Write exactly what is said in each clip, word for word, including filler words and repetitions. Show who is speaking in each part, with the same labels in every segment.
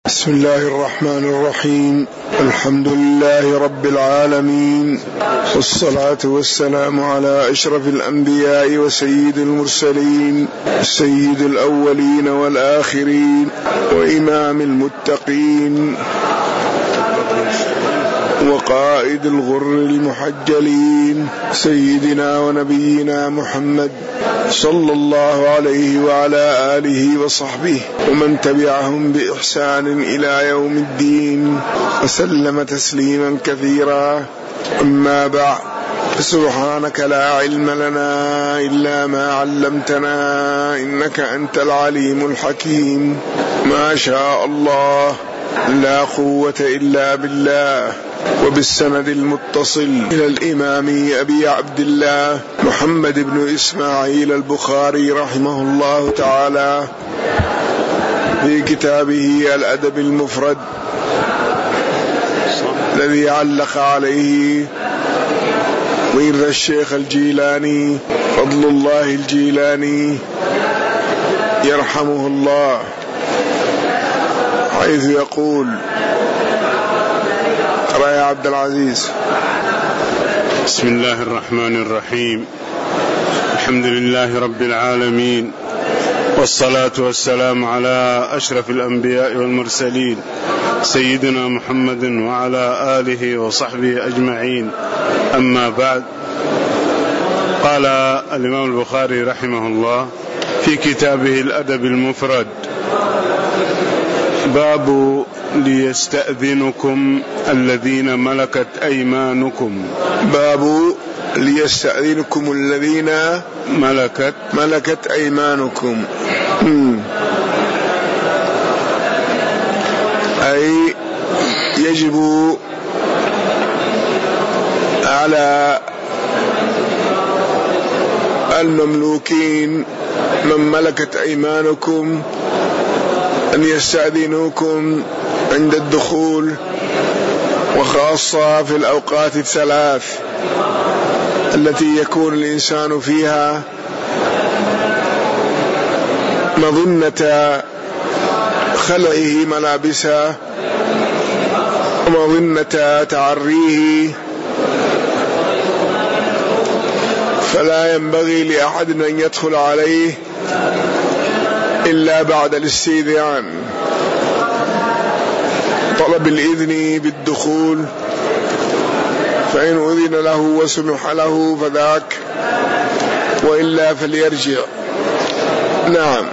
Speaker 1: بسم الله الرحمن الرحيم. الحمد لله رب العالمين، والصلاة والسلام على أشرف الأنبياء وسيد المرسلين، سيد الأولين والآخرين، وإمام المتقين، وقائد الغر المحجلين، سيدنا ونبينا محمد صلى الله عليه وعلى آله وصحبه ومن تبعهم بإحسان إلى يوم الدين، وسلم تسليما كثيرا. أما بعد، فسبحانك لا علم لنا إلا ما علمتنا إنك أنت العليم الحكيم. ما شاء الله، لا قوة إلا بالله. وبالسند المتصل إلى الإمام أبي عبد الله محمد بن إسماعيل البخاري رحمه الله تعالى في كتابه الأدب المفرد الذي علق عليه ورد الشيخ الجيلاني فضل الله الجيلاني يرحمه الله، حيث يقول: قرأ يا عبد العزيز.
Speaker 2: بسم الله الرحمن الرحيم. الحمد لله رب العالمين، والصلاة والسلام على أشرف الأنبياء والمرسلين، سيدنا محمد وعلى آله وصحبه أجمعين. أما بعد، قال الإمام البخاري رحمه الله في كتابه الأدب المفرد: باب ليستأذنكم الذين ملكت أيمانكم.
Speaker 1: باب ليستأذنكم الذين
Speaker 2: ملكت
Speaker 1: ملكت أيمانكم، أي يجب على المملوكين من ملكت أيمانكم أن يستأذنوكم عند الدخول، وخاصة في الأوقات الثلاث التي يكون الإنسان فيها مظنة خلعه ملابسه ومظنة تعريه، فلا ينبغي لأحد أن يدخل عليه إلا بعد الاستئذان، طلب الإذن بالدخول، فإن أذن له وسمح له فذاك، وإلا فليرجع. نعم.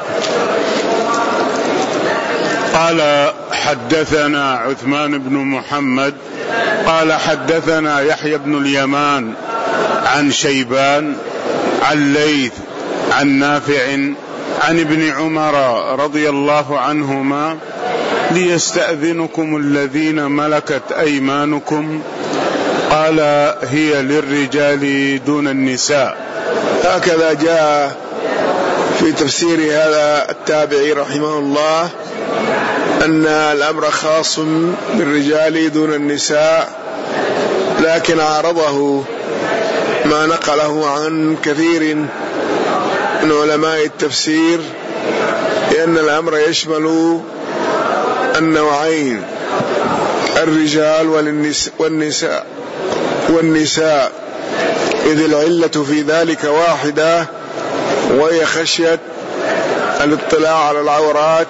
Speaker 2: قال: حدثنا عثمان بن محمد قال حدثنا يحيى بن اليمان عن شيبان عن ليث عن نافع عن ابن عمر رضي الله عنهما: ليستأذنكم الذين ملكت أيمانكم، قال: هي للرجال دون النساء.
Speaker 1: هكذا جاء في تفسير هذا التابعي رحمه الله أن الأمر خاص بالرجال دون النساء، لكن عارضه ما نقله عن كثير من علماء التفسير، لأن الأمر يشمل النوعين: الرجال والنساء والنساء إذ العلة في ذلك واحدة، وهي خشية الاطلاع على العورات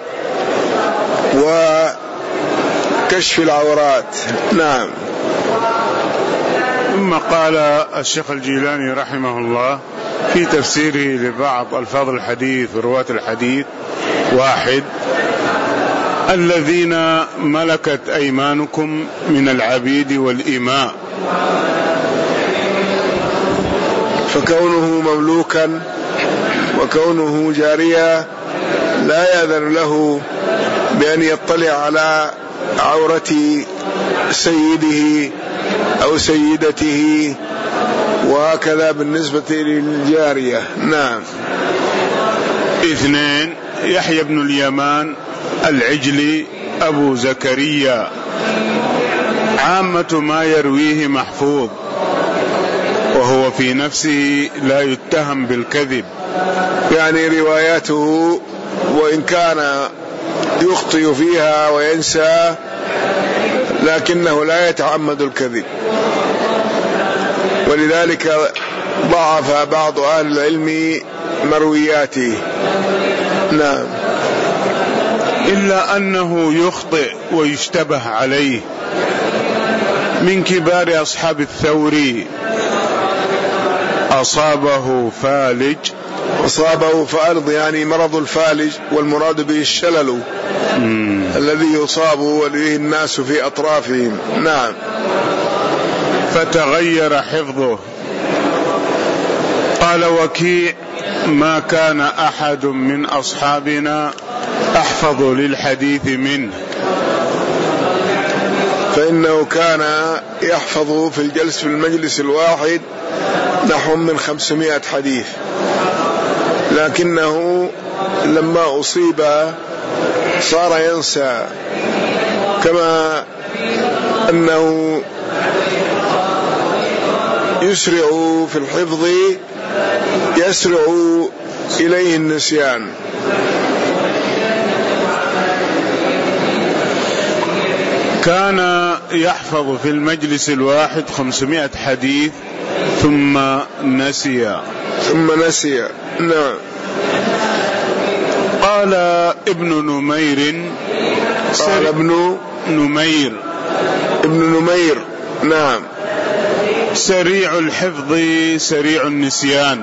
Speaker 1: وكشف العورات. نعم.
Speaker 2: ثم قال الشيخ الجيلاني رحمه الله في تفسيره لبعض ألفاظ الحديث ورواة الحديث: واحد، الذين ملكت أيمانكم من العبيد والإماء،
Speaker 1: فكونه مملوكا وكونه جاريا لا يأذن له بأن يطلع على عورة سيده أو سيدته، وهكذا بالنسبة للجارية. نعم.
Speaker 2: اثنين، يحيى بن اليمان العجلي أبو زكريا، عامة ما يرويه محفوظ، وهو في نفسه لا يتهم بالكذب،
Speaker 1: يعني رواياته وإن كان يخطئ فيها وينسى لكنه لا يتعمد الكذب، ولذلك ضعف بعض أهل العلم مروياته. نعم.
Speaker 2: إلا أنه يخطئ ويشتبه عليه. من كبار أصحاب الثوري أصابه فالج.
Speaker 1: أصابه فالج يعني مرض الفالج، والمراد به الشلل مم. الذي يصاب به الناس في أطرافهم. نعم.
Speaker 2: فتغير حفظه. قال وكيع ما كان أحد من أصحابنا أحفظ للحديث منه،
Speaker 1: فإنه كان يحفظ في الجلس في المجلس الواحد نحو من خمسمائة حديث، لكنه لما أصيب صار ينسى، كما أنه يسرع في الحفظ يسرع إليه النسيان.
Speaker 2: كان يحفظ في المجلس الواحد خمسمائة حديث ثم نسي
Speaker 1: ثم نسي نعم.
Speaker 2: قال ابن نمير
Speaker 1: قال ابن
Speaker 2: نمير
Speaker 1: ابن نمير نعم
Speaker 2: سريع الحفظ سريع النسيان،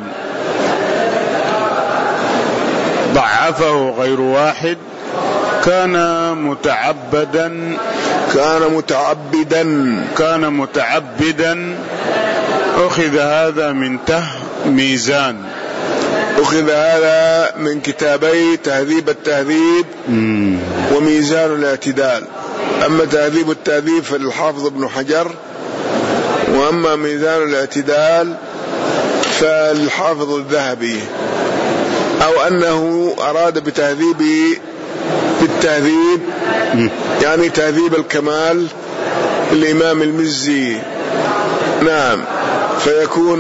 Speaker 2: ضعفه غير واحد. كان متعبدا
Speaker 1: كان متعبدا
Speaker 2: كان متعبدا أخذ هذا من ته ميزان،
Speaker 1: أخذ هذا من كتابي تهذيب التهذيب مم. وميزان الاعتدال. أما تهذيب التهذيب فللحافظ ابن حجر، وأما ميزان الاعتدال فالحافظ الذهبي، أو أنه أراد بتهذيب بالتهذيب يعني تهذيب الكمال الإمام المزي. نعم. فيكون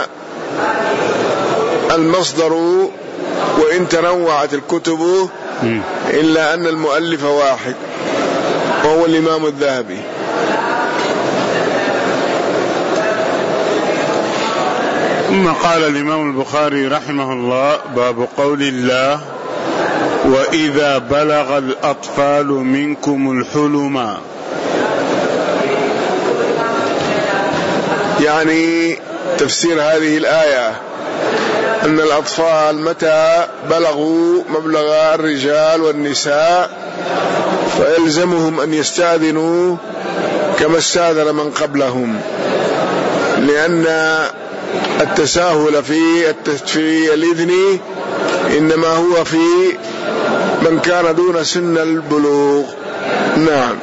Speaker 1: المصدر وإن تنوعت الكتب إلا أن المؤلف واحد وهو الإمام الذهبي.
Speaker 2: ثم قال الإمام البخاري رحمه الله باب قول الله وإذا بلغ الأطفال منكم الحلم،
Speaker 1: يعني تفسير هذه الآية أن الأطفال متى بلغوا مبلغ الرجال والنساء فيلزمهم أن يستأذنوا كما استأذن من قبلهم، لأن التساهل في في الإذن إنما هو في من كان دون سن البلوغ. نعم.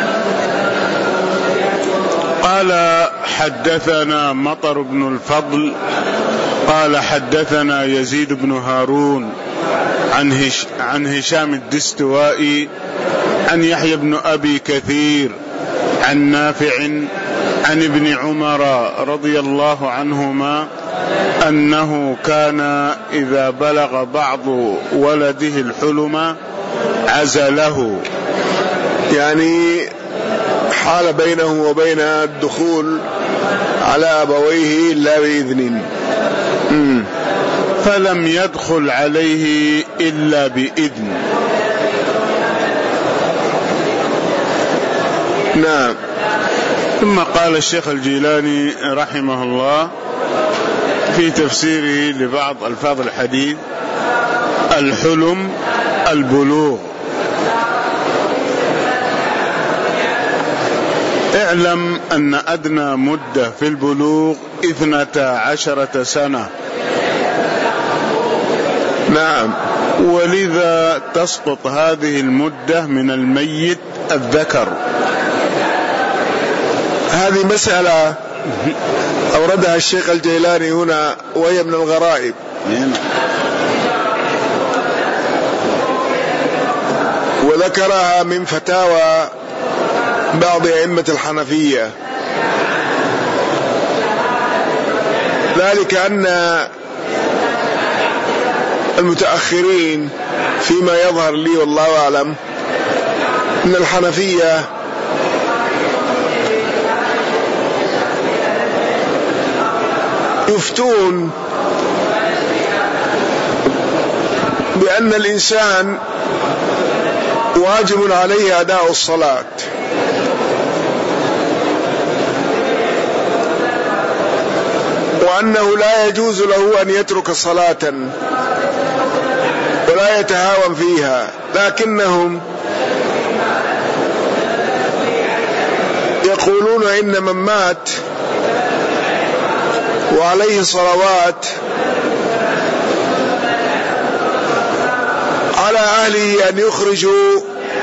Speaker 2: قال حدثنا مطر بن الفضل قال حدثنا يزيد بن هارون عن هش عن هشام الدستوائي عن يحيى بن أبي كثير عن نافع عن ابن عمر رضي الله عنهما أنه كان إذا بلغ بعض ولده الحلم عزله،
Speaker 1: يعني حال بينه وبين الدخول على أبويه إلا بإذن،
Speaker 2: فلم يدخل عليه إلا بإذن.
Speaker 1: نعم.
Speaker 2: ثم قال الشيخ الجيلاني رحمه الله في تفسيره لبعض ألفاظ الحديث الحلم البلوغ. اعلم أن أدنى مدة في البلوغ اثنتا عشرة سنة.
Speaker 1: نعم.
Speaker 2: ولذا تسقط هذه المدة من الميت الذكر.
Speaker 1: هذه مسألة أوردها الشيخ الجيلاني هنا وهي من الغرائب، وذكرها من فتاوى بعض أئمة الحنفية، ذلك أن المتأخرين فيما يظهر لي والله أعلم أن الحنفية يفتون بأن الإنسان واجب عليه أداء الصلاة، وأنه لا يجوز له أن يترك صلاة ولا يتهاون فيها، لكنهم يقولون إن من مات وعليه صلوات على أهله أن يخرجوا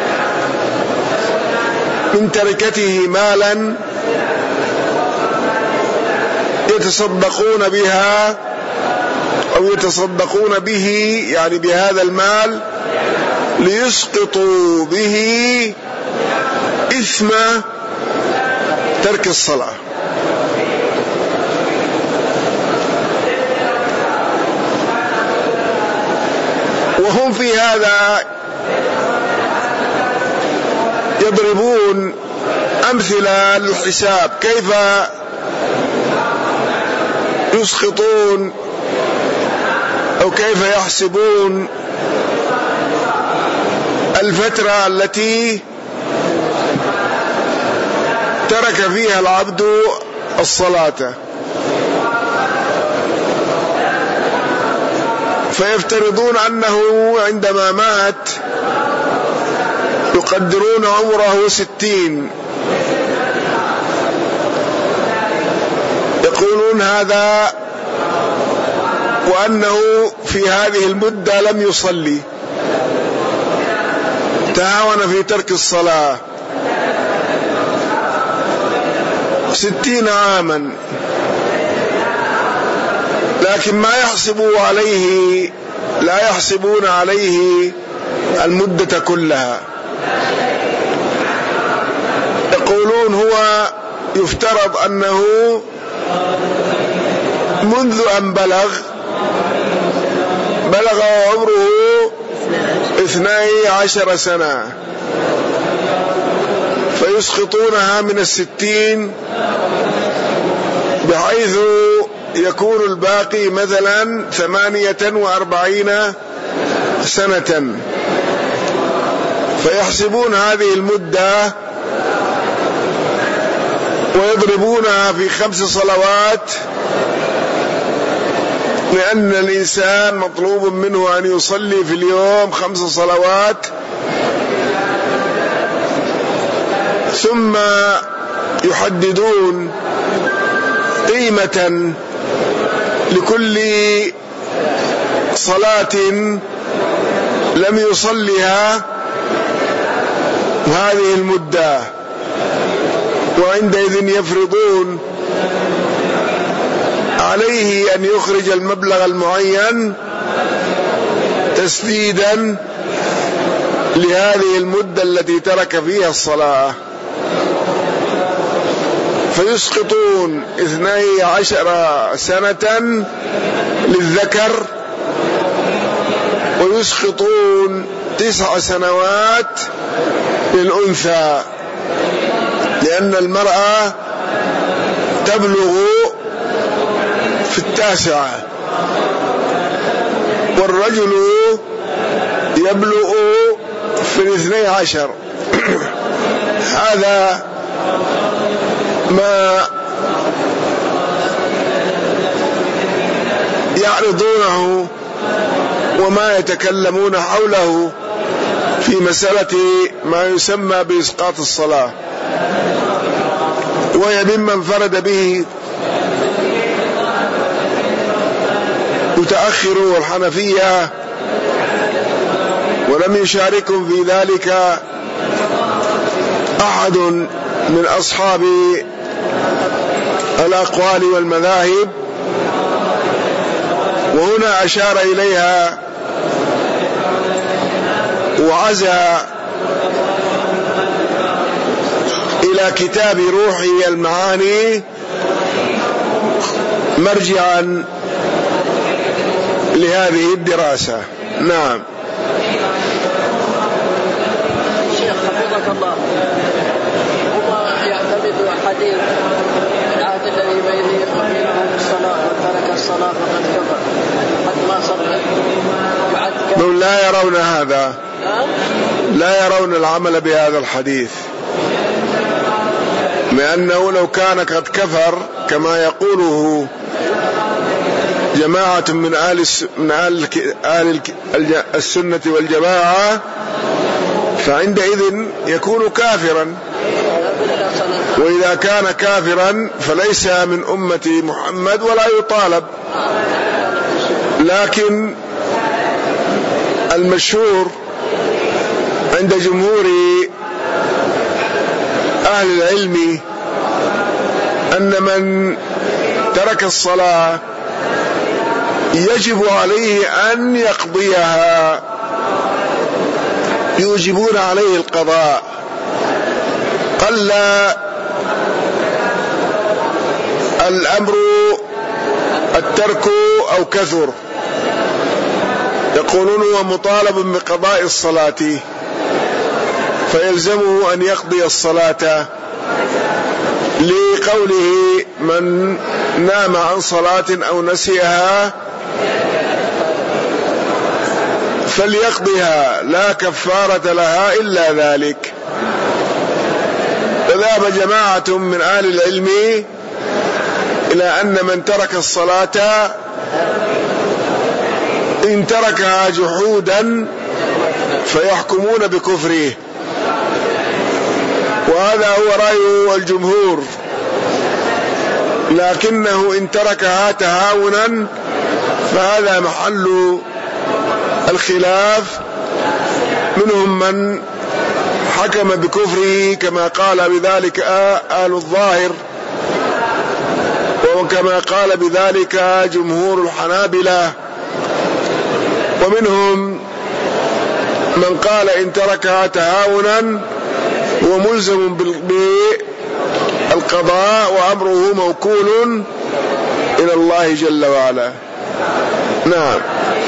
Speaker 1: من تركته مالا يتصدقون بها أو يتصدقون به، يعني بهذا المال، ليسقطوا به إثم ترك الصلاة. وهم في هذا يضربون أمثلة للحساب، كيف يسقطون أو كيف يحسبون الفترة التي ترك فيها العبد الصلاة، فيفترضون أنه عندما مات يقدرون عمره ستين، يقولون هذا وأنه في هذه المدة لم يصلي، تهاون في ترك الصلاة ستين عاما، لكن ما يحسبوا عليه لا يحسبون عليه المدة كلها. يقولون هو يفترض أنه منذ أن بلغ بلغ عمره اثني عشر سنة، فيسقطونها من الستين بحيث يكون الباقي مثلا ثمانية وأربعين سنة، فيحسبون هذه المدة ويضربونها في خمس صلوات، لأن الإنسان مطلوب منه أن يصلي في اليوم خمس صلوات، ثم يحددون قيمة لكل صلاة لم يصلها هذه المدة، وعندئذ يفرضون عليه أن يخرج المبلغ المعين تسديدا لهذه المدة التي ترك فيها الصلاة، فيسقطون اثني عشر سنة للذكر ويسقطون تسع سنوات للأنثى، لأن المرأة تبلغ في التاسعة والرجل يبلغ في الاثني عشر. هذا ما يعرضونه وما يتكلمون حوله في مسألة ما يسمى بإسقاط الصلاة، وهي ممن انفرد به متأخرو الحنفية، ولم يشاركهم في ذلك أحد من أصحاب الأقوال والمذاهب. وهنا أشار إليها وعزى إلى كتاب روحي المعاني مرجعا لهذه الدراسة. نعم.
Speaker 3: شيخ حفظك الله، هو يعتمد حديث العهد الذي بيني وبينهم الصلاة وترك الصلاة فقد كفر قد ما صلى.
Speaker 1: لا يرون هذا، لا يرون العمل بهذا الحديث، لأنه لو كان قد كفر كما يقوله جماعة من آل من آل آل السنة والجماعة فعندئذ يكون كافرا، وإذا كان كافرا فليس من أمة محمد ولا يطالب. لكن المشهور عند جمهور أهل العلم أن من ترك الصلاة يجب عليه أن يقضيها، يوجبون عليه القضاء، قل الأمر الترك أو كثر. يقولون هو مطالب بقضاء الصلاة فيلزمه أن يقضي الصلاة، لقوله من نام عن صلاة أو نسيها فليقضيها لا كفارة لها إلا ذلك. فذهب جماعة من أهل العلم إلى أن من ترك الصلاة إن تركها جحودا فيحكمون بكفره، وهذا هو رأي الجمهور. لكنه إن تركها تهاونا فهذا محل الخلاف، منهم من حكم بكفره كما قال بذلك آل الظاهر، وكما قال بذلك جمهور الحنابلة، ومنهم من قال إن تركها تهاونا هو ملزم بالقضاء وأمره موكول إلى الله جل وعلا. نعم.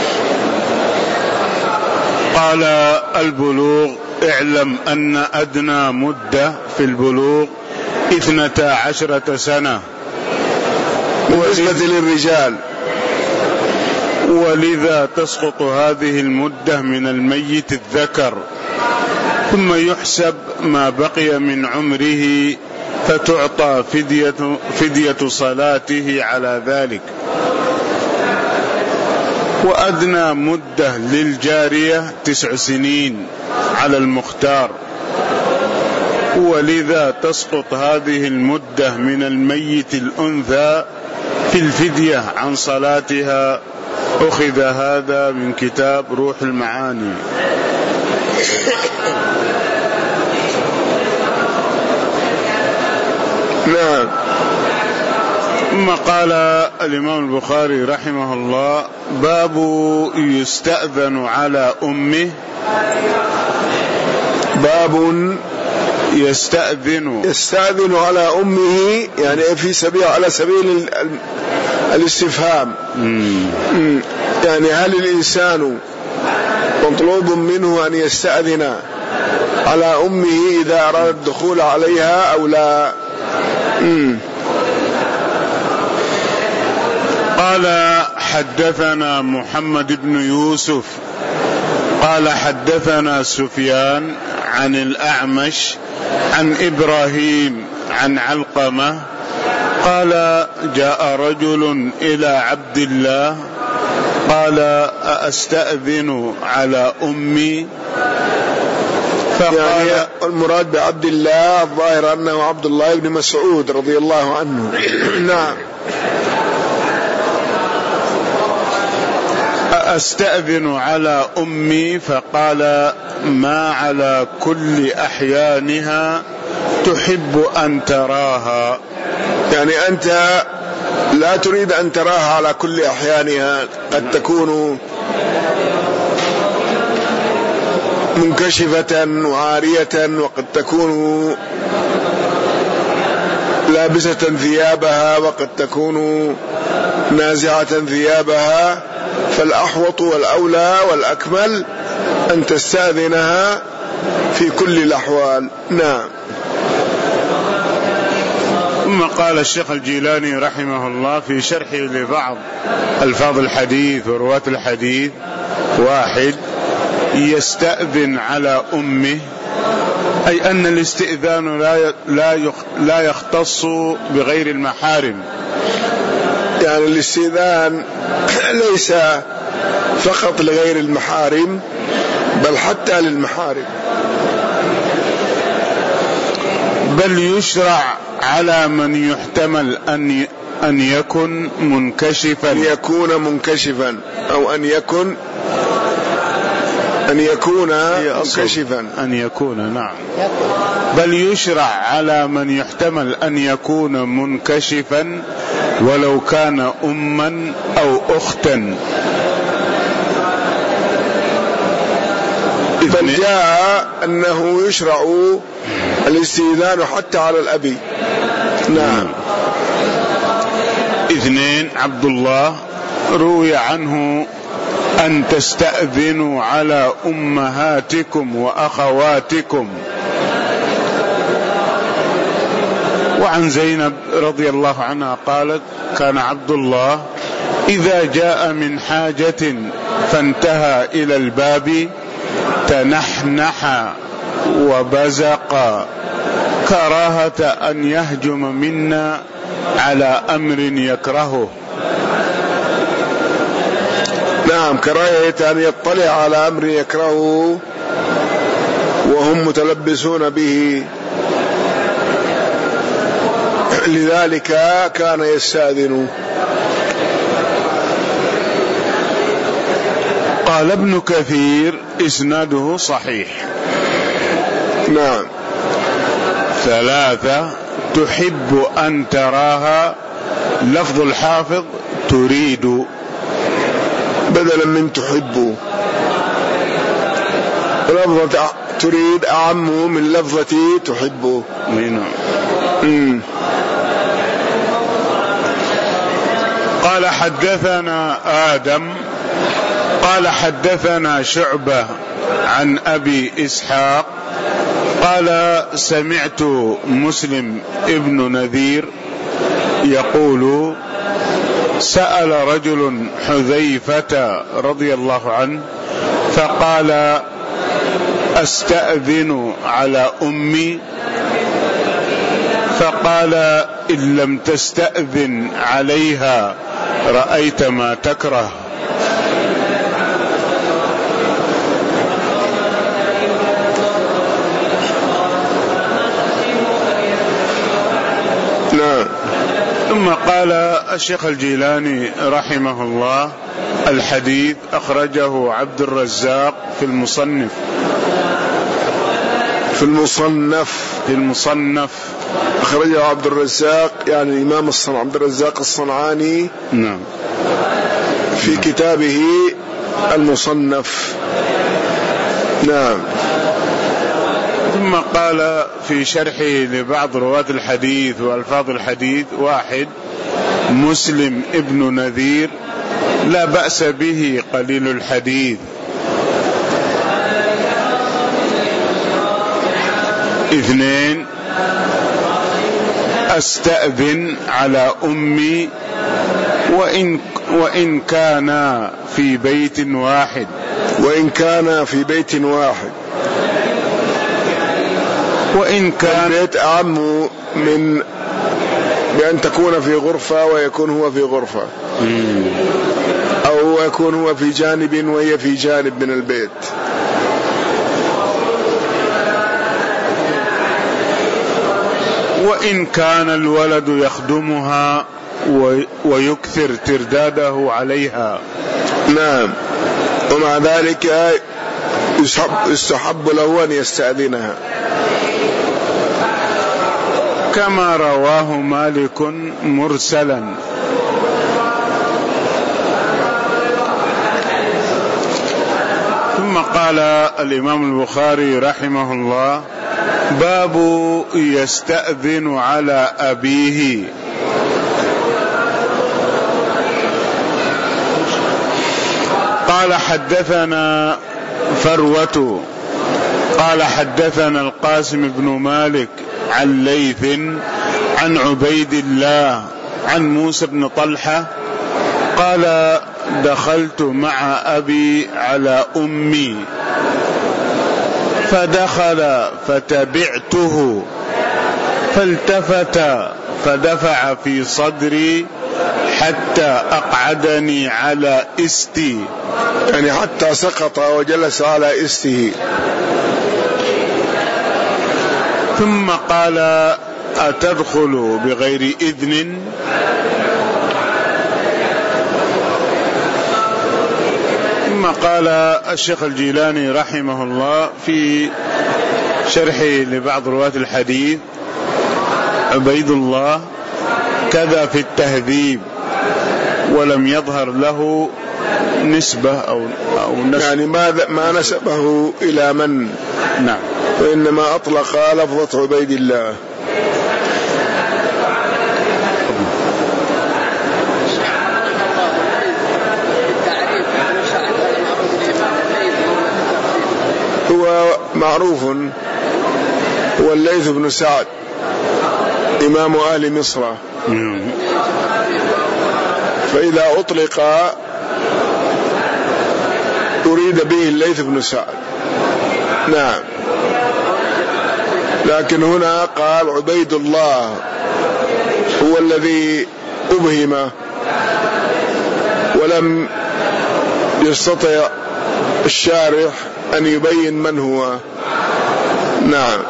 Speaker 2: قال البلوغ: اعلم أن أدنى مدة في البلوغ اثنتا عشرة سنة
Speaker 1: بالنسبة للرجال،
Speaker 2: ولذا تسقط هذه المدة من الميت الذكر، ثم يحسب ما بقي من عمره فتعطى فدية, فدية صلاته على ذلك. وأدنى مدة للجارية تسع سنين على المختار، ولذا تسقط هذه المدة من الميت الأنثى في الفدية عن صلاتها. أخذ هذا من كتاب روح المعاني.
Speaker 1: نعم.
Speaker 2: ثم قال الإمام البخاري رحمه الله: باب يستأذن على أمه.
Speaker 1: باب
Speaker 2: يستأذن
Speaker 1: يستأذن على أمه، يعني في سبيل على سبيل الاستفهام. مم. يعني هل الإنسان مطلوب منه أن يستأذن على أمه إذا أراد الدخول عليها أو لا؟ مم.
Speaker 2: قال: حدثنا محمد بن يوسف قال حدثنا سفيان عن الأعمش عن إبراهيم عن علقمة قال: جاء رجل إلى عبد الله قال: أستأذن على أمي؟
Speaker 1: فقال يعني المراد بعبد الله الظاهر أنه عبد الله بن مسعود رضي الله عنه. نعم.
Speaker 2: أستأذن على أمي؟ فقال: ما على كل أحيانها تحب أن تراها.
Speaker 1: يعني أنت لا تريد أن تراها على كل أحيانها، قد تكون منكشفة وعارية، وقد تكون لابسة ثيابها، وقد تكون نازعة ثيابها، فالأحوط والأولى والأكمل أن تستأذنها في كل الأحوال. نعم.
Speaker 2: ثم قال الشيخ الجيلاني رحمه الله في شرحه لبعض ألفاظ الحديث ورواة الحديث: واحد، يستأذن على أمه، أي أن الاستئذان لا يختص بغير المحارم،
Speaker 1: يعني الاستئذان ليس فقط لغير المحارم بل حتى للمحارم،
Speaker 2: بل يشرع على من يحتمل أن أن يكون منكشفا
Speaker 1: أن يكون منكشفا أو أن يكون أن يكون منكشفا
Speaker 2: أن يكون نعم بل يشرع على من يحتمل أن يكون منكشفا ولو كان أما أو أختا.
Speaker 1: بل جاء أنه يشرع الاستئذان حتى على الأبي. نعم.
Speaker 2: اثنين، عبد الله روي عنه أن تستأذنوا على أمهاتكم وأخواتكم. وعن زينب رضي الله عنها قالت: كان عبد الله إذا جاء من حاجة فانتهى إلى الباب تنحنح وبزق كراهة أن يهجم منا على أمر يكرهه.
Speaker 1: نعم، كراهة أن يطلع على أمر يكرهه وهم متلبسون به، لذلك كان يستأذن.
Speaker 2: قال ابن كثير: إسناده صحيح.
Speaker 1: نعم.
Speaker 2: ثلاثة، تحب أن تراها، لفظ الحافظ تريد
Speaker 1: بدلا من تحب، لفظة تريد أعم من لفظة تحب.
Speaker 2: نعم. قال حدثنا آدم قال حدثنا شعبة عن أبي إسحاق قال: سمعت مسلم ابن نذير يقول: سأل رجل حذيفة رضي الله عنه فقال: أستأذن على أمي؟ فقال: إن لم تستأذن عليها رأيت ما تكره.
Speaker 1: نعم.
Speaker 2: ثم قال الشيخ الجيلاني رحمه الله: الحديث أخرجه عبد الرزاق في المصنف
Speaker 1: في المصنف
Speaker 2: في المصنف
Speaker 1: أخرجه عبد الرزاق، يعني الإمام عبد الرزاق الصنعاني.
Speaker 2: نعم.
Speaker 1: في كتابه المصنف. نعم.
Speaker 2: ثم قال في شرحه لبعض رواة الحديث وألفاظ الحديث: واحد، مسلم ابن نذير لا بأس به قليل الحديث. اثنين، أستأذن على أمي وإن, وإن كان في بيت واحد
Speaker 1: وإن كان في بيت واحد وإن كان البيت أعم من بأن تكون في غرفة ويكون هو في غرفة، أو يكون هو في جانب وهي في جانب من البيت.
Speaker 2: وإن كان الولد يخدمها ويكثر ترداده عليها.
Speaker 1: نعم. ومع ذلك يستحب له أن يستأذنها،
Speaker 2: كما رواه مالك مرسلا. ثم قال الإمام البخاري رحمه الله: باب يستأذن على أبيه. قال حدثنا فروة قال حدثنا القاسم بن مالك عن ليث عن عبيد الله عن موسى بن طلحة قال دخلت مع أبي على أمي فدخل فتبعته فالتفت فدفع في صدري حتى أقعدني على استي،
Speaker 1: يعني حتى سقط وجلس على استه.
Speaker 2: ثم قال أتدخل بغير إذن؟ ثم قال الشيخ الجيلاني رحمه الله في شرحه لبعض رواة الحديث عبيد الله كذا في التهذيب ولم يظهر له نسبة أو, أو نسبة،
Speaker 1: يعني ما, ما نسبه إلى من؟
Speaker 2: نعم،
Speaker 1: وإنما أطلق لفظة عبيد الله. هو معروف هو الليث بن سعد إمام أهل مصر، فإذا أطلق أريد به الليث بن سعد. نعم، لكن هنا قال عبيد الله هو الذي أبهم ولم يستطع الشارح أن يبين من هو. نعم.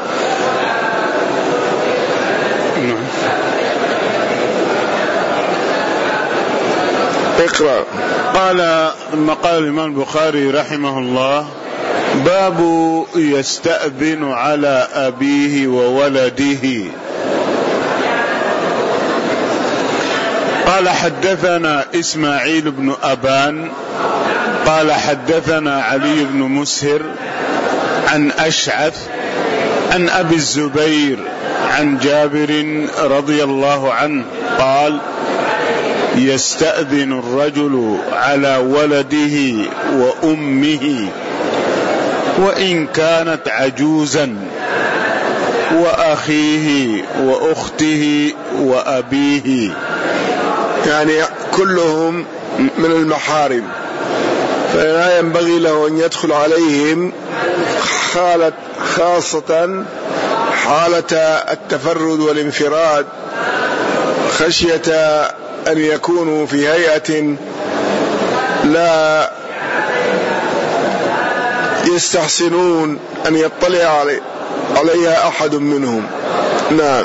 Speaker 1: اقرأ.
Speaker 2: قال ثم قال الإمام البخاري رحمه الله باب يستأذن على أبيه وولده. قال حدثنا إسماعيل بن أبان قال حدثنا علي بن مسهر عن أشعث عن أبي الزبير عن جابر رضي الله عنه قال يستأذن الرجل على ولده وأمه وإن كانت عجوزا وأخيه وأخته وأبيه،
Speaker 1: يعني كلهم من المحارم، فلا ينبغي له أن يدخل عليهم حالة خاصة حالة التفرد والانفراد خشية أن يكونوا في هيئة لا يستحسنون أن يطلع عليها أحد منهم. نعم.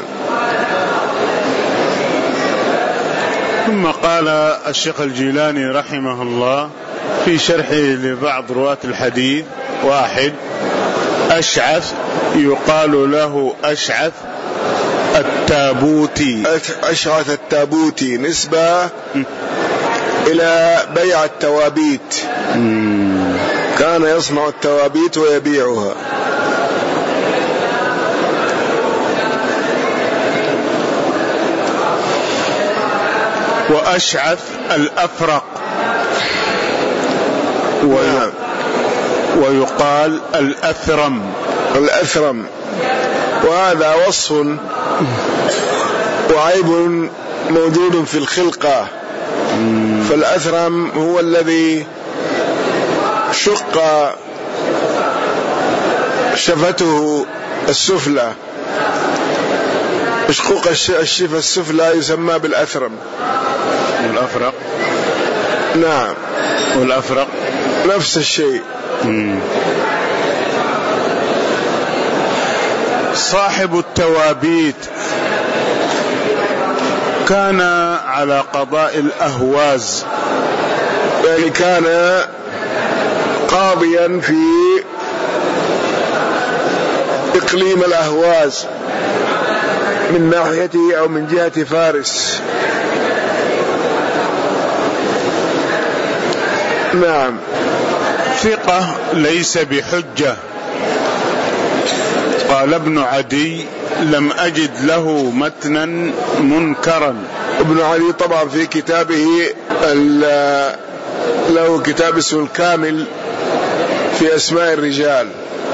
Speaker 2: ثم قال الشيخ الجيلاني رحمه الله في شرحه لبعض رواة الحديث واحد أشعث يقال له أشعث التابوتي.
Speaker 1: أشعث التابوتي نسبة إلى بيع التوابيت، كان يصنع التوابيت ويبيعها.
Speaker 2: وأشعث الأفرق ويقال الأثرم.
Speaker 1: الأثرم، وهذا وصف وعيب موجود في الخلقة. فالأثرم هو الذي شق شفته السفلى، مشقوق الشفة السفلى يسمى بالأثرم.
Speaker 2: والأفرق؟
Speaker 1: نعم،
Speaker 2: والأفرق
Speaker 1: نفس الشيء.
Speaker 2: مم. صاحب التوابيت كان على قضاء الأهواز،
Speaker 1: يعني كان قاضيا في إقليم الأهواز من ناحيته أو من جهة فارس. نعم.
Speaker 2: ثقة ليس بحجة. قال ابن عدي لم أجد له متنا منكرا.
Speaker 1: ابن عدي طبعا في كتابه له كتاب اسمه الكامل في أسماء الرجال،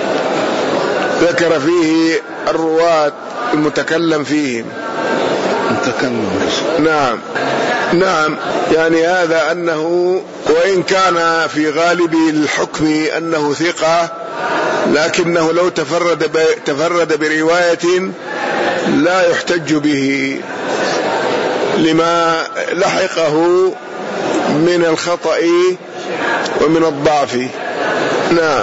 Speaker 1: ذكر فيه الرواة المتكلم فيهم.
Speaker 2: متكلم.
Speaker 1: نعم نعم، يعني هذا أنه وإن كان في غالب الحكم أنه ثقة، لكنه لو تفرد تفرد برواية لا يحتج به لما لحقه من الخطأ ومن الضعف. نعم.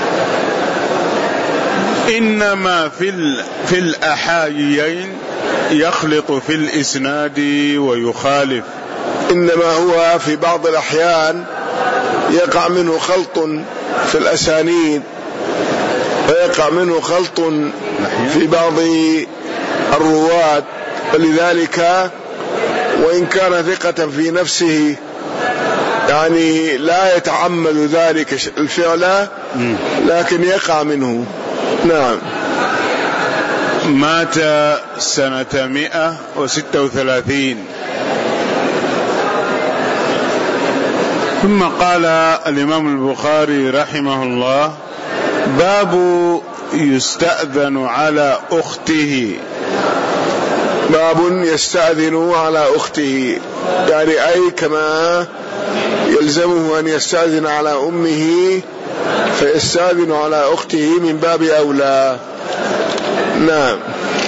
Speaker 2: إنما في في الأحايين يخلط في الإسناد ويخالف.
Speaker 1: إنما هو في بعض الأحيان يقع منه خلط في الأسانيد، ويقع منه خلط في بعض الرواة، ولذلك وإن كان ثقة في نفسه يعني لا يتعمد ذلك الفعل، لكن يقع منه. نعم.
Speaker 2: مات سنة مئة وستة وثلاثين. ثم قال الإمام البخاري رحمه الله: باب يستأذن على أخته.
Speaker 1: باب يستأذن على أخته، يعني أي كما يلزمه أن يستأذن على أمه فيستأذن على أخته من باب أولى. نعم.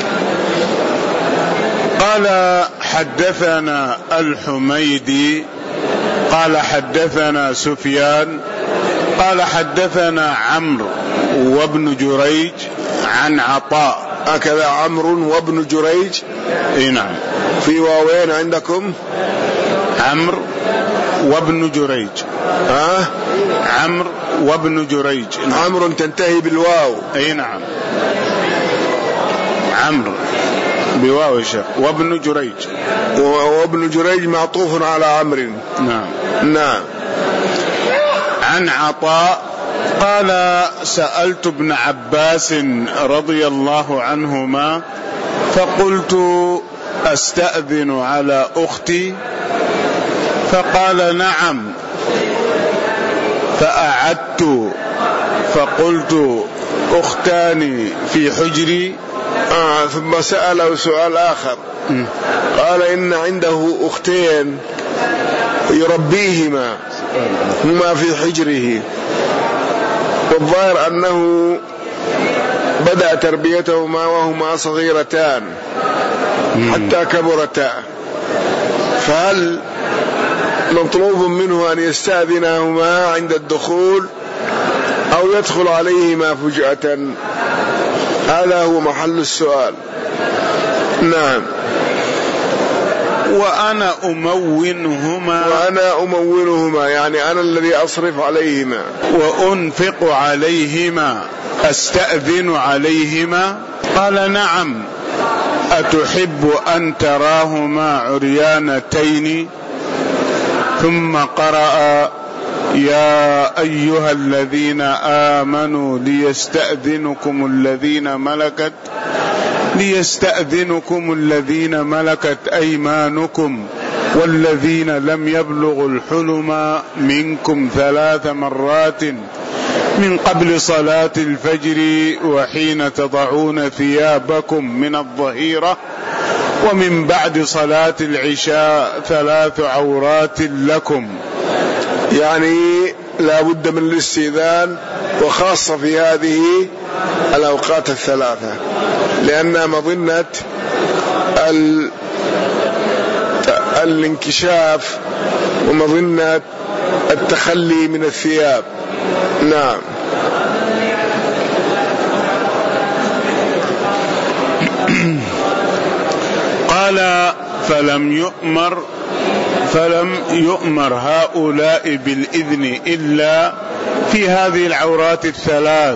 Speaker 2: قال: حدثنا الحميدي قال حدثنا سفيان قال حدثنا عمرو وابن جريج عن عطاء.
Speaker 1: هكذا عمرو وابن جريج.
Speaker 2: اي نعم.
Speaker 1: في واوين عندكم؟
Speaker 2: عمرو وابن جريج.
Speaker 1: ها؟
Speaker 2: عمرو وابن جريج.
Speaker 1: عمرو تنتهي بالواو.
Speaker 2: اي نعم. عمرو بواو الشيخ وابن جريج.
Speaker 1: وابن جريج معطوف على عمرو.
Speaker 2: نعم.
Speaker 1: نعم.
Speaker 2: عن عطاء قال: سألت ابن عباس رضي الله عنهما فقلت: أستأذن على أختي؟ فقال: نعم. فأعدت فقلت: أختان في حجري؟
Speaker 1: آه ثم سأله سؤال آخر، م. قال: إن عنده أختين يربيهما هما في حجره، والظاهر أنه بدأ تربيتهما وهما صغيرتان حتى كبرتا، فهل مطلوب منه أن يستأذنهما عند الدخول أو يدخل عليهما فجأة؟ هذا هو محل السؤال. نعم.
Speaker 2: وأنا أمونهما
Speaker 1: وأنا أمونهما يعني أنا الذي أصرف عليهما
Speaker 2: وأنفق عليهما، أستأذن عليهما؟ قال: نعم. أتحب أن تراهما عريانتين؟ ثم قرأ: يا أيها الذين آمنوا ليستأذنكم الذين ملكت ليستأذنكم الذين ملكت أيمانكم والذين لم يبلغوا الحلم منكم ثلاث مرات من قبل صلاة الفجر وحين تضعون ثيابكم من الظهيرة ومن بعد صلاة العشاء ثلاث عورات لكم.
Speaker 1: يعني لا بد من الاستئذان، وخاصة في هذه الأوقات الثلاثة، لأنها مظنة ال... الانكشاف ومظنة التخلي من الثياب. نعم.
Speaker 2: قال: فلم يؤمر فلم يؤمر هؤلاء بالإذن إلا في هذه العورات الثلاث.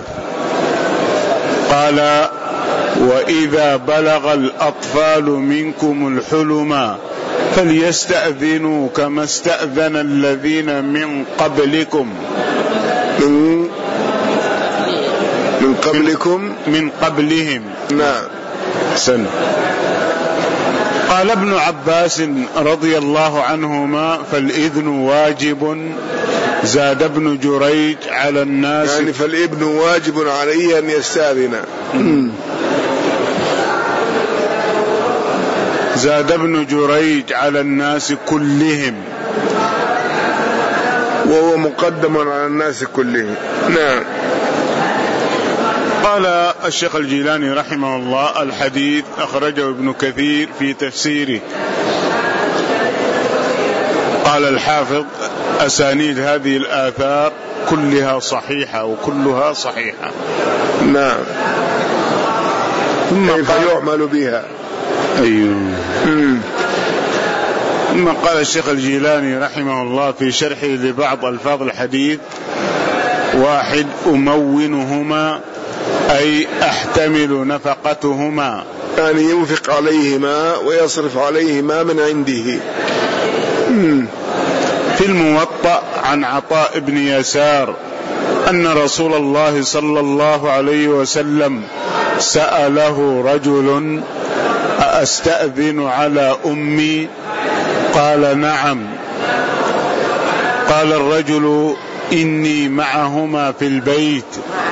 Speaker 2: قال: وإذا بلغ الأطفال منكم الحلم فليستأذنوا كما استأذن الذين من قبلكم.
Speaker 1: من, من قبلكم
Speaker 2: من قبلهم.
Speaker 1: نعم.
Speaker 2: سنة. قال ابن عباس رضي الله عنهما: فالإذن واجب. زاد ابن جريج: على الناس،
Speaker 1: يعني فالابن واجب عليه أن يستأذن.
Speaker 2: زاد ابن جريج: على الناس كلهم،
Speaker 1: وهو مقدم على الناس كلهم. نعم.
Speaker 2: قال الشيخ الجيلاني رحمه الله: الحديث أخرجه ابن كثير في تفسيره. قال الحافظ: أسانيد هذه الآثار كلها صحيحة وكلها صحيحة.
Speaker 1: نعم. ثم كيف يعمل بها؟
Speaker 2: أيوه. ثم قال الشيخ الجيلاني رحمه الله في شرحه لبعض ألفاظ الحديث: واحد، أمونهما، أي أحتمل نفقتهما،
Speaker 1: يعني ينفق عليهما ويصرف عليهما من عنده.
Speaker 2: في الموطأ عن عطاء بن يسار أن رسول الله صلى الله عليه وسلم سأله رجل: أستأذن على أمي؟ قال: نعم. قال الرجل: إني معهما في البيت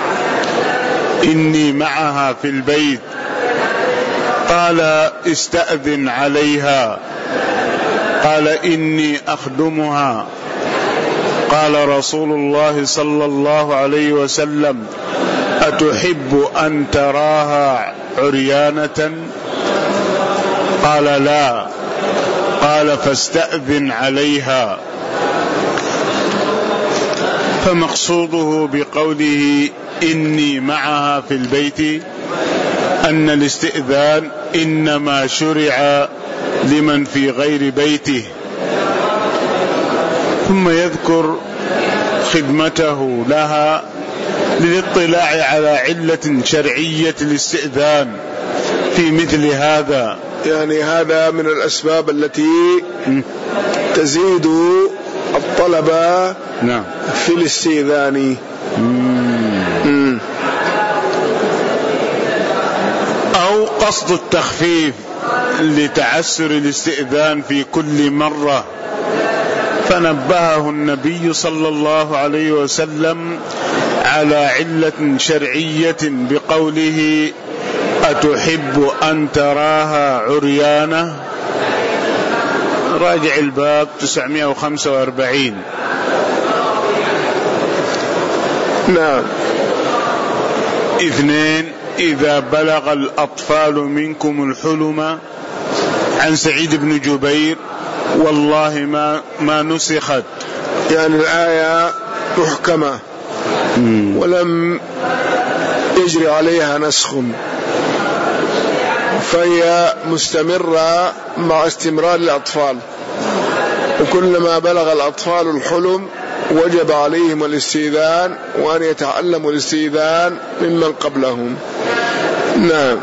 Speaker 2: إني معها في البيت. قال: استأذن عليها. قال: إني أخدمها. قال رسول الله صلى الله عليه وسلم: أتحب أن تراها عريانة؟ قال: لا. قال: فاستأذن عليها. فمقصوده بقوله إني معها في البيت أن الاستئذان إنما شرع لمن في غير بيته. ثم يذكر خدمته لها للاطلاع على علة شرعية الاستئذان في مثل هذا.
Speaker 1: يعني هذا من الأسباب التي تزيد الطلب
Speaker 2: نعم
Speaker 1: في الاستئذان.
Speaker 2: أو قصد التخفيف لتعسر الاستئذان في كل مرة، فنبهه النبي صلى الله عليه وسلم على علة شرعية بقوله: أتحب أن تراها عريانة؟ راجع الباب تسعمائة وخمسة وأربعين.
Speaker 1: نعم.
Speaker 2: اثنين، إذا بلغ الأطفال منكم الحلم. عن سعيد بن جبير: والله ما ما نسخت.
Speaker 1: يعني الآية محكمة ولم يجري عليها نسخ، فهي مستمرة مع استمرار الأطفال، وكلما بلغ الأطفال الحلم وجب عليهم الاستئذان وأن يتعلموا الاستئذان ممن قبلهم. نعم.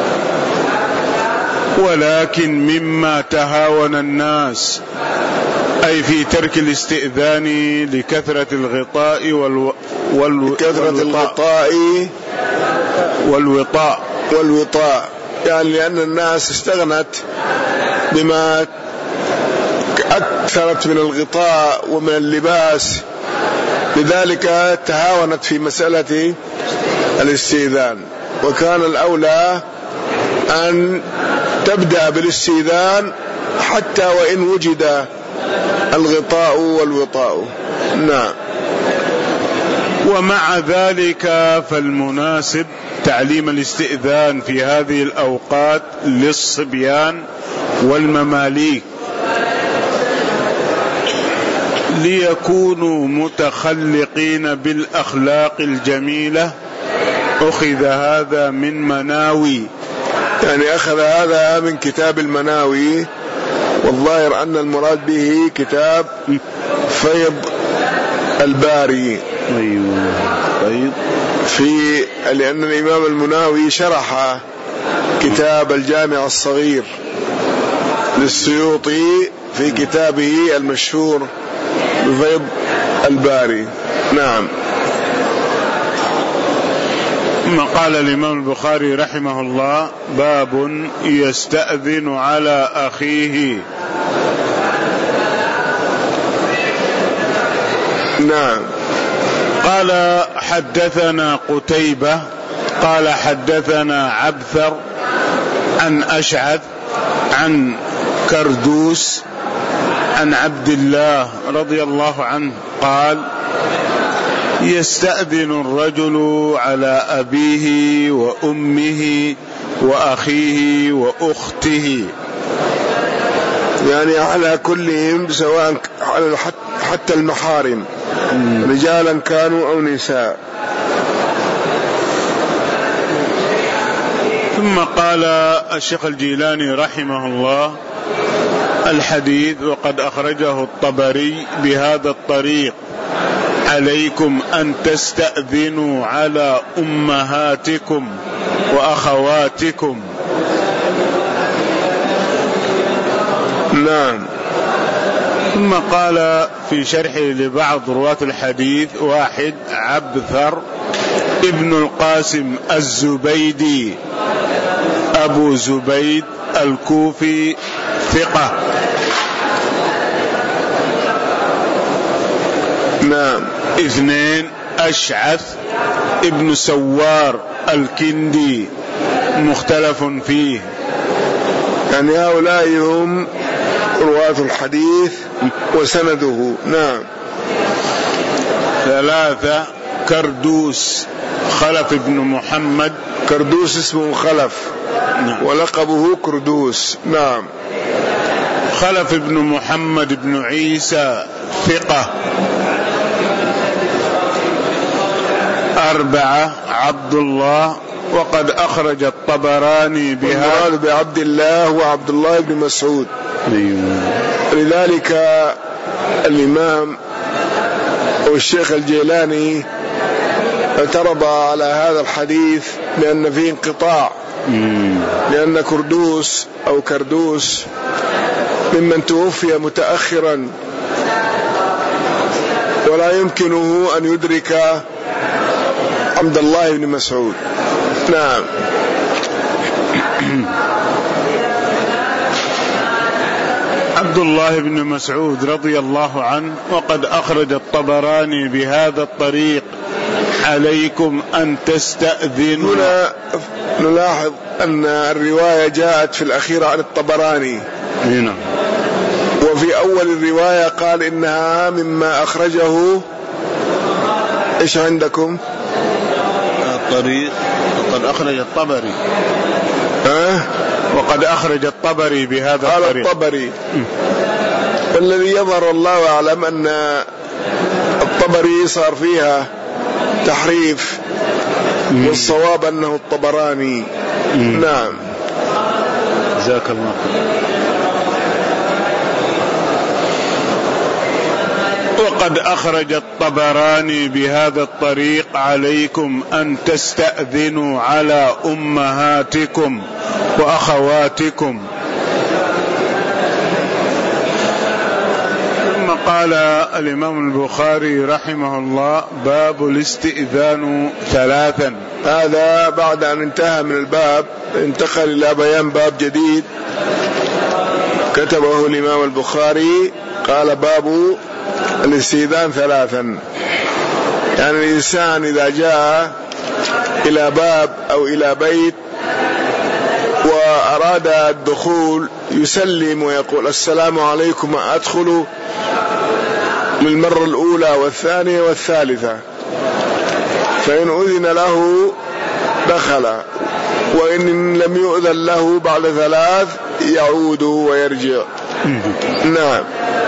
Speaker 2: ولكن مما تهاون الناس، أي في ترك الاستئذان لكثرة الغطاء والو... والو...
Speaker 1: كثرة الغطاء
Speaker 2: والوطاء
Speaker 1: والوطاء يعني لأن الناس استغنت بما أكثرت من الغطاء ومن اللباس، لذلك تهاونت في مسألة الاستئذان، وكان الأولى أن تبدأ بالاستئذان حتى وإن وجد الغطاء والوطاء. نعم.
Speaker 2: ومع ذلك فالمناسب تعليم الاستئذان في هذه الأوقات للصبيان والمماليك ليكونوا متخلقين بالأخلاق الجميلة. أخذ هذا من مناوي،
Speaker 1: يعني أخذ هذا من كتاب المناوي، والظاهر أن المراد به كتاب فيض الباري.
Speaker 2: أيوه. طيب.
Speaker 1: في لأن الإمام المناوي شرح كتاب الجامع الصغير للسيوطي في كتابه المشهور بفيض الباري. نعم.
Speaker 2: ثم قال الإمام البخاري رحمه الله: باب يستأذن على أخيه.
Speaker 1: نعم.
Speaker 2: قال: حدثنا قتيبة قال حدثنا عبثر عن أشعث عن كردوس عن عبد الله رضي الله عنه قال: يستأذن الرجل على أبيه وأمه وأخيه وأخته،
Speaker 1: يعني على كلهم سواء على حتى المحارم رجالا كانوا أو نساء.
Speaker 2: ثم قال الشيخ الجيلاني رحمه الله: الحديث وقد أخرجه الطبري بهذا الطريق: عليكم أن تستأذنوا على أمهاتكم وأخواتكم.
Speaker 1: نعم.
Speaker 2: ثم قال في شرحه لبعض رواة الحديث: واحد عبثر ابن القاسم الزبيدي أبو زبيد الكوفي ثقة.
Speaker 1: نعم.
Speaker 2: اثنين أشعث ابن سوار الكندي مختلف فيه،
Speaker 1: يعني هؤلاء هم رواة الحديث وسنده. نعم.
Speaker 2: ثلاثة كردوس خلف ابن محمد.
Speaker 1: كردوس اسمه خلف. نعم. ولقبه كردوس. نعم.
Speaker 2: خلف ابن محمد بن عيسى ثقة. أربعة عبد الله وقد أخرج الطبراني بهذا
Speaker 1: بعبد الله وعبد الله بن مسعود. لذلك الإمام والشيخ الجيلاني اعترض على هذا الحديث لأن فيه انقطاع، لأن كردوس أو كردوس ممن توفي متأخرا ولا يمكنه أن يدرك عبد الله بن مسعود. نعم.
Speaker 2: عبد الله بن مسعود رضي الله عنه وقد أخرج الطبراني بهذا الطريق: عليكم أن تستأذنوا.
Speaker 1: هنا نلاحظ أن الرواية جاءت في الأخيرة عن الطبراني.
Speaker 2: هنا.
Speaker 1: وفي أول الرواية قال إنها مما أخرجه. إيش عندكم؟
Speaker 2: الطريق وقد أخرج الطبري.
Speaker 1: أه؟
Speaker 2: وقد أخرج الطبري بهذا
Speaker 1: قال
Speaker 2: الطريق.
Speaker 1: الطبري. والذي يظهر الله أعلم أن الطبري صار فيها تحريف، والصواب أنه الطبراني. مم. نعم.
Speaker 2: جزاك الله. وقد أخرج الطبراني بهذا الطريق: عليكم أن تستأذنوا على أمهاتكم وأخواتكم. ثم قال الإمام البخاري رحمه الله: باب الاستئذان ثلاثا.
Speaker 1: هذا بعد أن انتهى من الباب انتقل إلى بيان باب جديد كتبه الإمام البخاري. قال: باب الاستئذان ثلاثا، يعني الإنسان إذا جاء إلى باب أو إلى بيت وأراد الدخول يسلم ويقول: السلام عليكم، أدخل للمرة الأولى والثانية والثالثة، فإن أذن له دخل، وإن لم يؤذن له بعد ثلاث يعود ويرجع. نعم.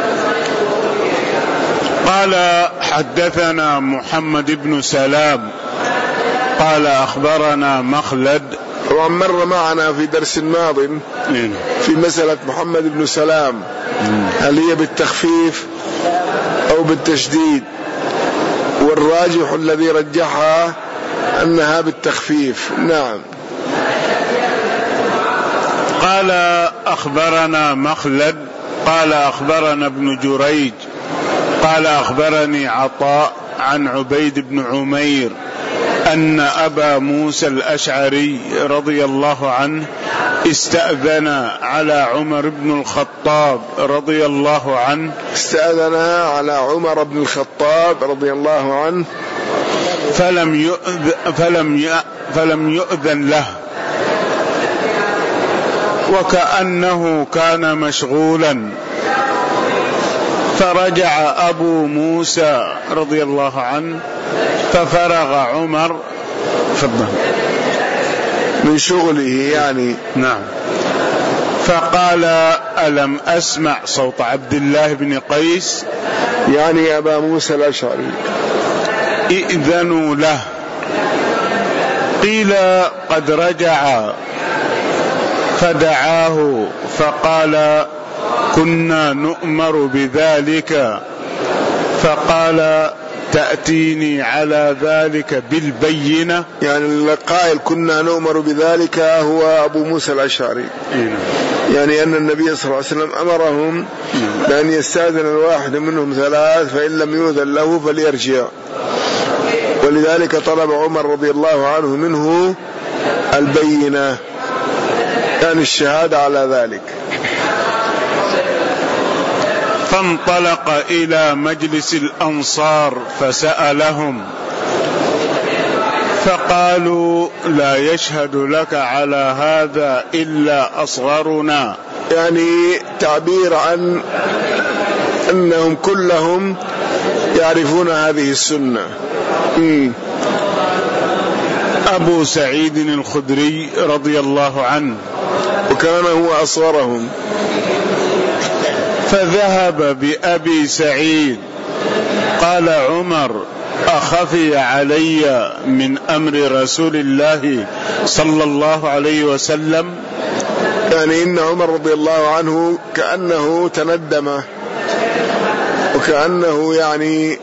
Speaker 2: قال: حدثنا محمد بن سلام قال أخبرنا مخلد.
Speaker 1: ومر معنا في درس ماض في مسألة محمد بن سلام، هل هي بالتخفيف أو بالتشديد؟ والراجح الذي رجحها أنها بالتخفيف. نعم.
Speaker 2: قال: أخبرنا مخلد قال أخبرنا ابن جريج قال أخبرني عطاء عن عبيد بن عمير أن أبا موسى الأشعري رضي الله عنه استأذن على عمر بن الخطاب رضي الله عنه
Speaker 1: استأذن على عمر بن الخطاب رضي الله عنه
Speaker 2: فلم يؤذن, فلم فلم يؤذن له، وكأنه كان مشغولا، فرجع أبو موسى رضي الله عنه ففرغ عمر فضل
Speaker 1: من شغله يعني.
Speaker 2: نعم. فقال: ألم أسمع صوت عبد الله بن قيس،
Speaker 1: يعني أبا موسى الأشعري،
Speaker 2: ائذنوا له. قيل: قد رجع. فدعاه فقال: كنا نؤمر بذلك. فقال: تأتيني على ذلك بالبينة.
Speaker 1: يعني القائل كنا نؤمر بذلك هو أبو موسى الأشعري. يعني أن النبي صلى الله عليه وسلم أمرهم بأن يستأذن الواحد منهم ثلاث، فإن لم يؤذن له فليرجع، ولذلك طلب عمر رضي الله عنه منه البينة، يعني الشهادة على ذلك.
Speaker 2: فانطلق إلى مجلس الأنصار فسألهم، فقالوا: لا يشهد لك على هذا إلا أصغرنا.
Speaker 1: يعني تعبير عن أنهم كلهم يعرفون هذه السنة. م.
Speaker 2: أبو سعيد الخدري رضي الله عنه،
Speaker 1: وكان هو أصغرهم،
Speaker 2: فذهب بأبي سعيد. قال عمر: أخفي علي من أمر رسول الله صلى الله عليه وسلم؟
Speaker 1: يعني إن عمر رضي الله عنه كأنه تندم، وكأنه يعني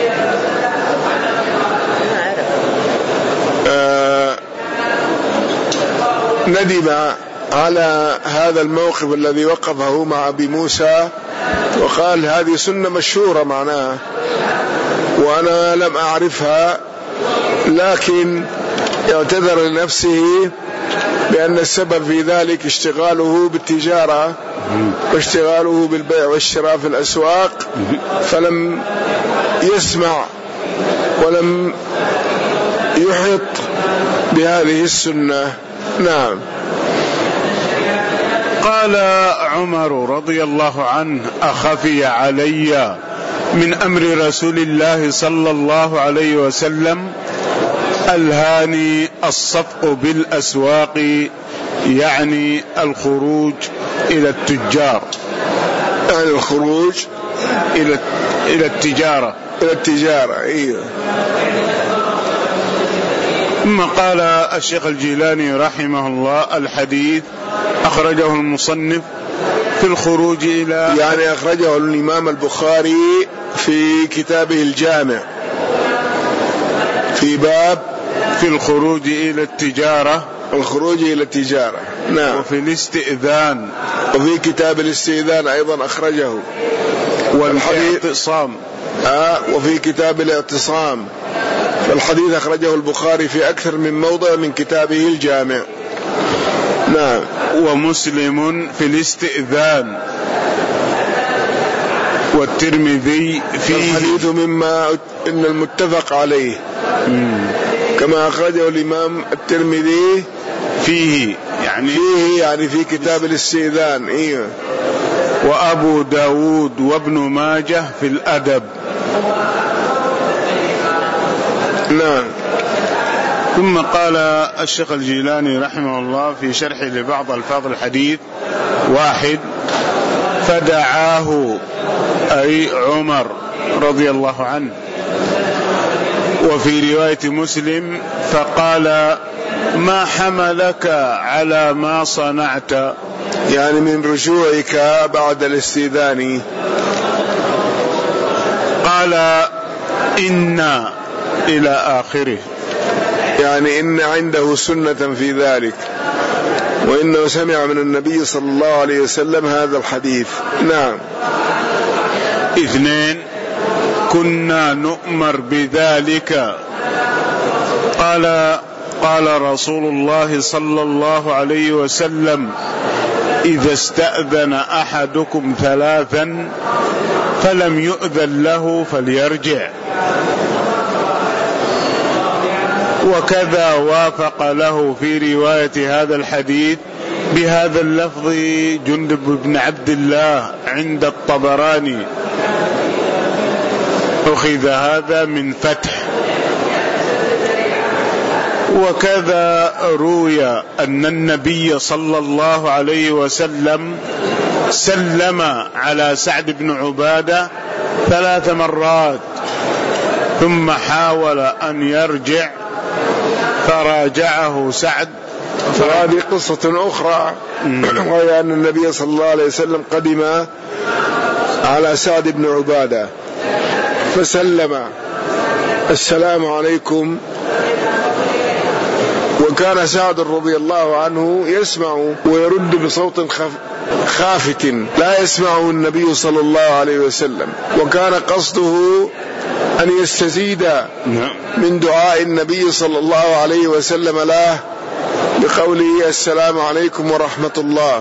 Speaker 1: آه ندم على هذا الموقف الذي وقفه مع أبي موسى، وقال: هذه سنة مشهورة معناها وأنا لم أعرفها، لكن اعتذر لنفسه بأن السبب في ذلك اشتغاله بالتجارة واشتغاله بالبيع والشراء في الأسواق، فلم يسمع ولم يحط بهذه السنة. نعم.
Speaker 2: قال عمر رضي الله عنه: أخفي علي من أمر رسول الله صلى الله عليه وسلم؟ ألهاني الصفق بالأسواق، يعني الخروج إلى التجار،
Speaker 1: يعني الخروج
Speaker 2: إلى إلى التجارة
Speaker 1: إلى التجارة إيه.
Speaker 2: ثم قال الشيخ الجيلاني رحمه الله: الحديث أخرجه المصنف في الخروج إلى،
Speaker 1: يعني أخرجه الإمام البخاري في كتابه الجامع في باب
Speaker 2: في الخروج إلى التجارة،
Speaker 1: الخروج إلى التجارة. نعم.
Speaker 2: وفي الاستئذان،
Speaker 1: وفي كتاب الاستئذان أيضا أخرجه،
Speaker 2: والاعتصام
Speaker 1: آه وفي كتاب الاعتصام. فالحديث أخرجه البخاري في أكثر من موضع من كتابه الجامع. نعم.
Speaker 2: ومسلم في الاستئذان، والترمذي فيه.
Speaker 1: الحديث مما إن المتفق عليه مم. كما أخرجه الإمام الترمذي
Speaker 2: فيه، يعني
Speaker 1: فيه يعني في كتاب الاستئذان. إيه.
Speaker 2: وأبو داود وابن ماجه في الأدب.
Speaker 1: نعم.
Speaker 2: ثم قال الشيخ الجيلاني رحمه الله في شرحه لبعض ألفاظ الحديث: واحد، فدعاه أي عمر رضي الله عنه. وفي رواية مسلم: فقال: ما حملك على ما صنعت،
Speaker 1: يعني من رجوعك بعد الاستئذان.
Speaker 2: قال: إنا إلى آخره،
Speaker 1: يعني إن عنده سنة في ذلك، وإنه سمع من النبي صلى الله عليه وسلم هذا الحديث. نعم.
Speaker 2: اثنين، كنا نؤمر بذلك، قال قال رسول الله صلى الله عليه وسلم: إذا استأذن أحدكم ثلاثا فلم يؤذن له فليرجع. وكذا وافق له في رواية هذا الحديث بهذا اللفظ جندب بن عبد الله عند الطبراني. أخذ هذا من فتح. وكذا روي أن النبي صلى الله عليه وسلم سلم على سعد بن عبادة ثلاث مرات ثم حاول أن يرجع فراجعه سعد.
Speaker 1: فهذه قصة أخرى، وهي أن النبي صلى الله عليه وسلم قدم على سعد بن عبادة فسلم: السلام عليكم. وكان سعد رضي الله عنه يسمع ويرد بصوت خافت لا يسمعه النبي صلى الله عليه وسلم، وكان قصده أن يستزيد من دعاء النبي صلى الله عليه وسلم له بقوله: السلام عليكم ورحمة الله،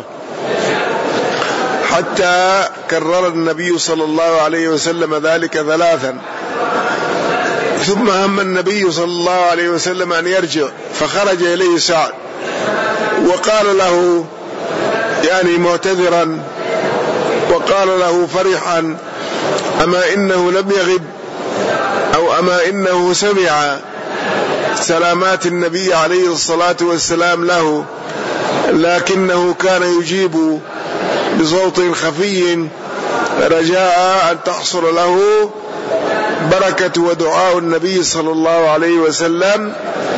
Speaker 1: حتى كرر النبي صلى الله عليه وسلم ذلك ثلاثا. ثم هم النبي صلى الله عليه وسلم أن يرجع، فخرج إليه سعد وقال له يعني معتذرا، وقال له فرحا: أما إنه لم يغب، أو أما إنه سمع سلامات النبي عليه الصلاة والسلام له، لكنه كان يجيب بصوت خفي رجاء أن تحصل له بركة ودعاء النبي صلى الله عليه وسلم.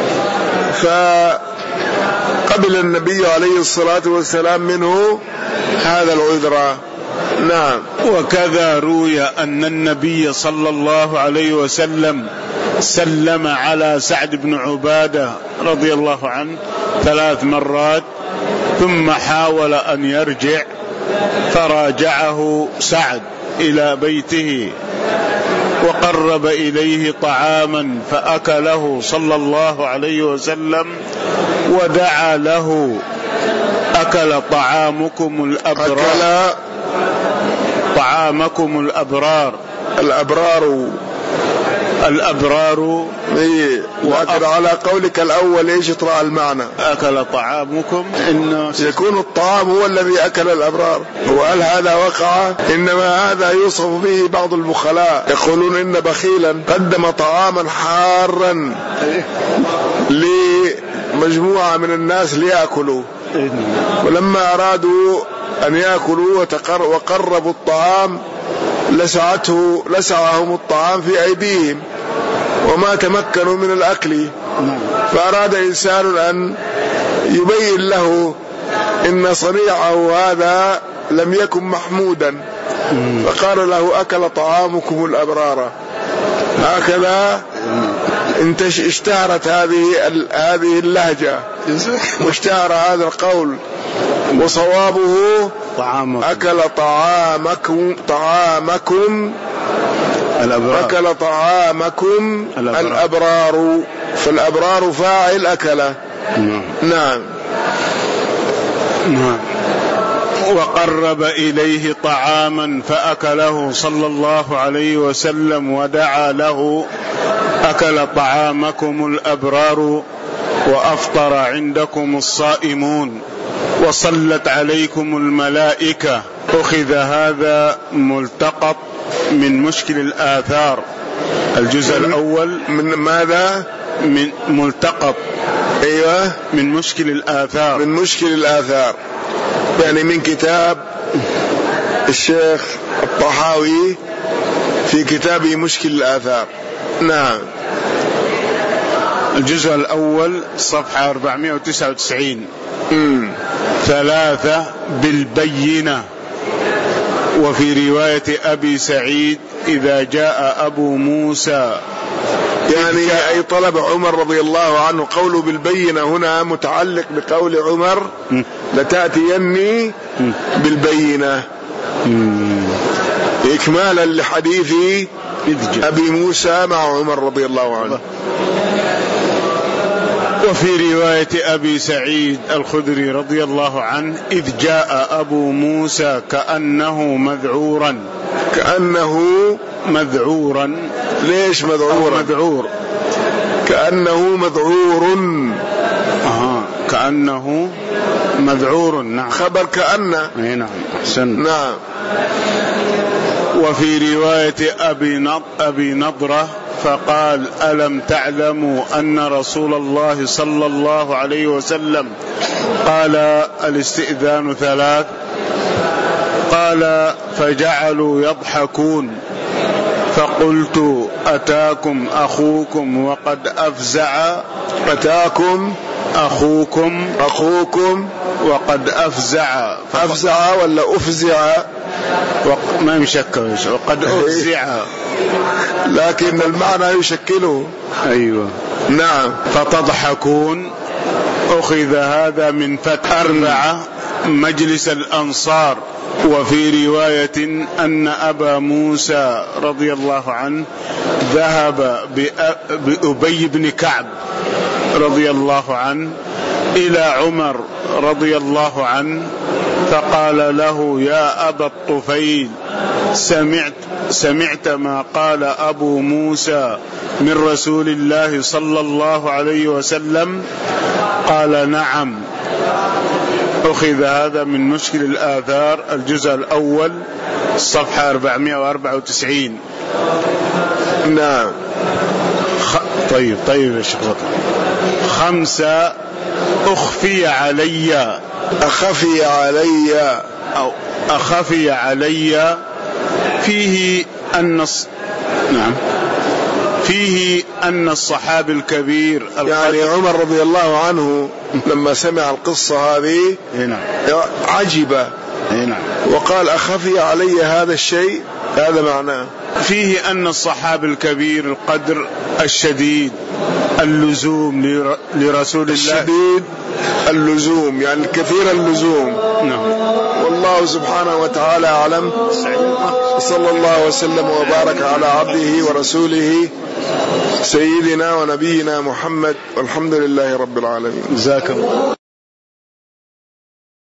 Speaker 1: فقبل النبي عليه الصلاة والسلام منه هذا العذر. نعم.
Speaker 2: وكذا روي أن النبي صلى الله عليه وسلم سلم على سعد بن عبادة رضي الله عنه ثلاث مرات ثم حاول أن يرجع فراجعه سعد إلى بيته وقرب إليه طعاما فأكله صلى الله عليه وسلم ودعا له: أكل طعامكم الأبرار طعامكم الأبرار
Speaker 1: الأبرار
Speaker 2: الأبرار
Speaker 1: إيه. وأكل على قولك الأول إيش يطرأ المعنى؟
Speaker 2: أكل طعامكم، إنه
Speaker 1: يكون الطعام هو الذي أكل الأبرار، وهل هذا وقع؟ إنما هذا يوصف به بعض البخلاء، يقولون إن بخيلا قدم طعاما حارا لمجموعة من الناس ليأكلوا، ولما أرادوا أن يأكلوا وقربوا الطعام لسعته لسعهم الطعام في أيديهم وما تمكنوا من الأكل، فأراد إنسان أن يبين له إن صنيعه هذا لم يكن محمودا، فقال له: أكل طعامكم الأبرار. هكذا اشتهرت هذه هذه اللهجة واشتهر هذا القول، وصوابه أكل طعامكم طعامكم الأبرار. أكل طعامكم الأبرار, الأبرار. فالأبرار فاعل أكل. نعم. نعم.
Speaker 2: نعم. وقرب إليه طعاما فأكله صلى الله عليه وسلم ودعا له: أكل طعامكم الأبرار وأفطر عندكم الصائمون وصلت عليكم الملائكة. أخذ هذا ملتقط من مشكل الآثار، الجزء الأول.
Speaker 1: من ماذا؟
Speaker 2: من ملتقط.
Speaker 1: أيوة،
Speaker 2: من مشكل الآثار.
Speaker 1: من مشكل الآثار يعني من كتاب الشيخ الطحاوي في كتابه مشكل الآثار. نعم.
Speaker 2: الجزء الأول صفحة أربعمائة وتسعة وتسعين.
Speaker 1: امم
Speaker 2: ثلاثة بالبينة. وفي رواية أبي سعيد: إذا جاء أبو موسى،
Speaker 1: يعني أي طلب عمر رضي الله عنه. قوله بالبينة هنا متعلق بقول عمر: لتأتيني بالبينة، إكمالا لحديث أبي موسى مع عمر رضي الله عنه.
Speaker 2: وفي رواية أبي سعيد الخدري رضي الله عنه إذ جاء أبو موسى كأنه مذعورا.
Speaker 1: كأنه
Speaker 2: مذعورا.
Speaker 1: ليش مذعورا؟
Speaker 2: مذعور.
Speaker 1: كأنه مذعور.
Speaker 2: آه. كأنه مذعور. نعم.
Speaker 1: خبر كأن.
Speaker 2: اي نعم. أحسن.
Speaker 1: نعم.
Speaker 2: وفي رواية أبي أبي نضرة فقال ألم تعلموا أن رسول الله صلى الله عليه وسلم قال الاستئذان ثلاث؟ قال فجعلوا يضحكون فقلت أتاكم أخوكم وقد أفزع.
Speaker 1: أتاكم
Speaker 2: أخوكم
Speaker 1: أخوكم
Speaker 2: وقد أفزع.
Speaker 1: أفزع ولا أفزع؟
Speaker 2: ما يشكل وقد أفزع
Speaker 1: لكن المعنى يشكله.
Speaker 2: أيوة.
Speaker 1: نعم.
Speaker 2: فتضحكون. أخذ هذا من فتح أربعة مجلس الأنصار. وفي رواية أن أبا موسى رضي الله عنه ذهب بأبي بن كعب رضي الله عنه إلى عمر رضي الله عنه فقال له يا أبا الطفيل سمعت, سمعت ما قال أبو موسى من رسول الله صلى الله عليه وسلم؟ قال نعم. أخذ هذا من مشكل الآثار الجزء الأول الصفحة أربعمائة وأربعة وتسعين.
Speaker 1: نعم.
Speaker 2: خ... طيب طيب يا شيخ. خمسة أخفي علي.
Speaker 1: أخفي علي
Speaker 2: أو أخفي علي فيه أن نعم فيه أن الصحابي الكبير
Speaker 1: يعني عمر رضي الله عنه لما سمع القصة هذه عجب وقال أخفي علي هذا الشيء. هذا معناه
Speaker 2: فيه أن الصحابي الكبير القدر الشديد اللزوم لرسول الله.
Speaker 1: الشديد اللزوم يعني كثير اللزوم.
Speaker 2: نعم.
Speaker 1: والله سبحانه وتعالى أعلم. صلى الله وسلم وبارك على عبده ورسوله سيدنا ونبينا محمد والحمد لله رب العالمين.
Speaker 2: جزاكم الله.